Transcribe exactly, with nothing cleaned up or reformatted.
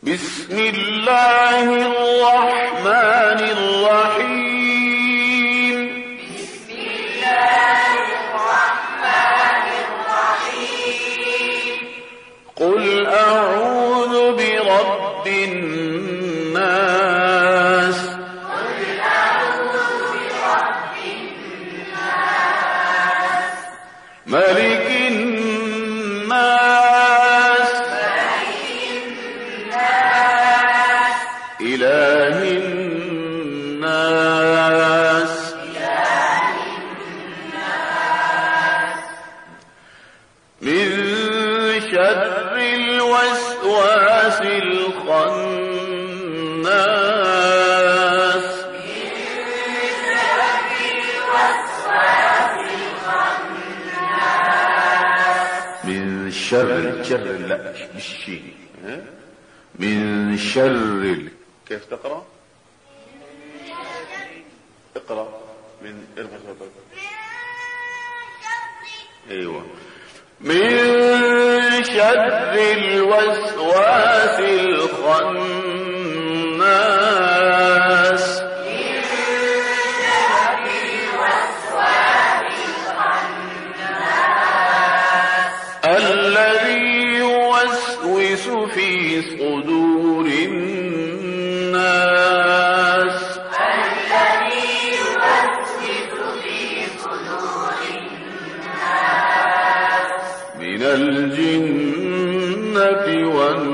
بسم الله الرحمن الرحيم. بسم الله الرحمن الرحيم. قل أعوذ برب الناس. قل أعوذ برب الناس. ملك الناس. إله الناس. من شر الوسواس الخناس. من شر شر لا بالشين من شر كيف تقرأ؟ اقرأ من ايوه من شر الوسواس الخناس. الذي يوسوس في صدور الناس. الذي يوسوس في صدور الناس. من الجنة والناس.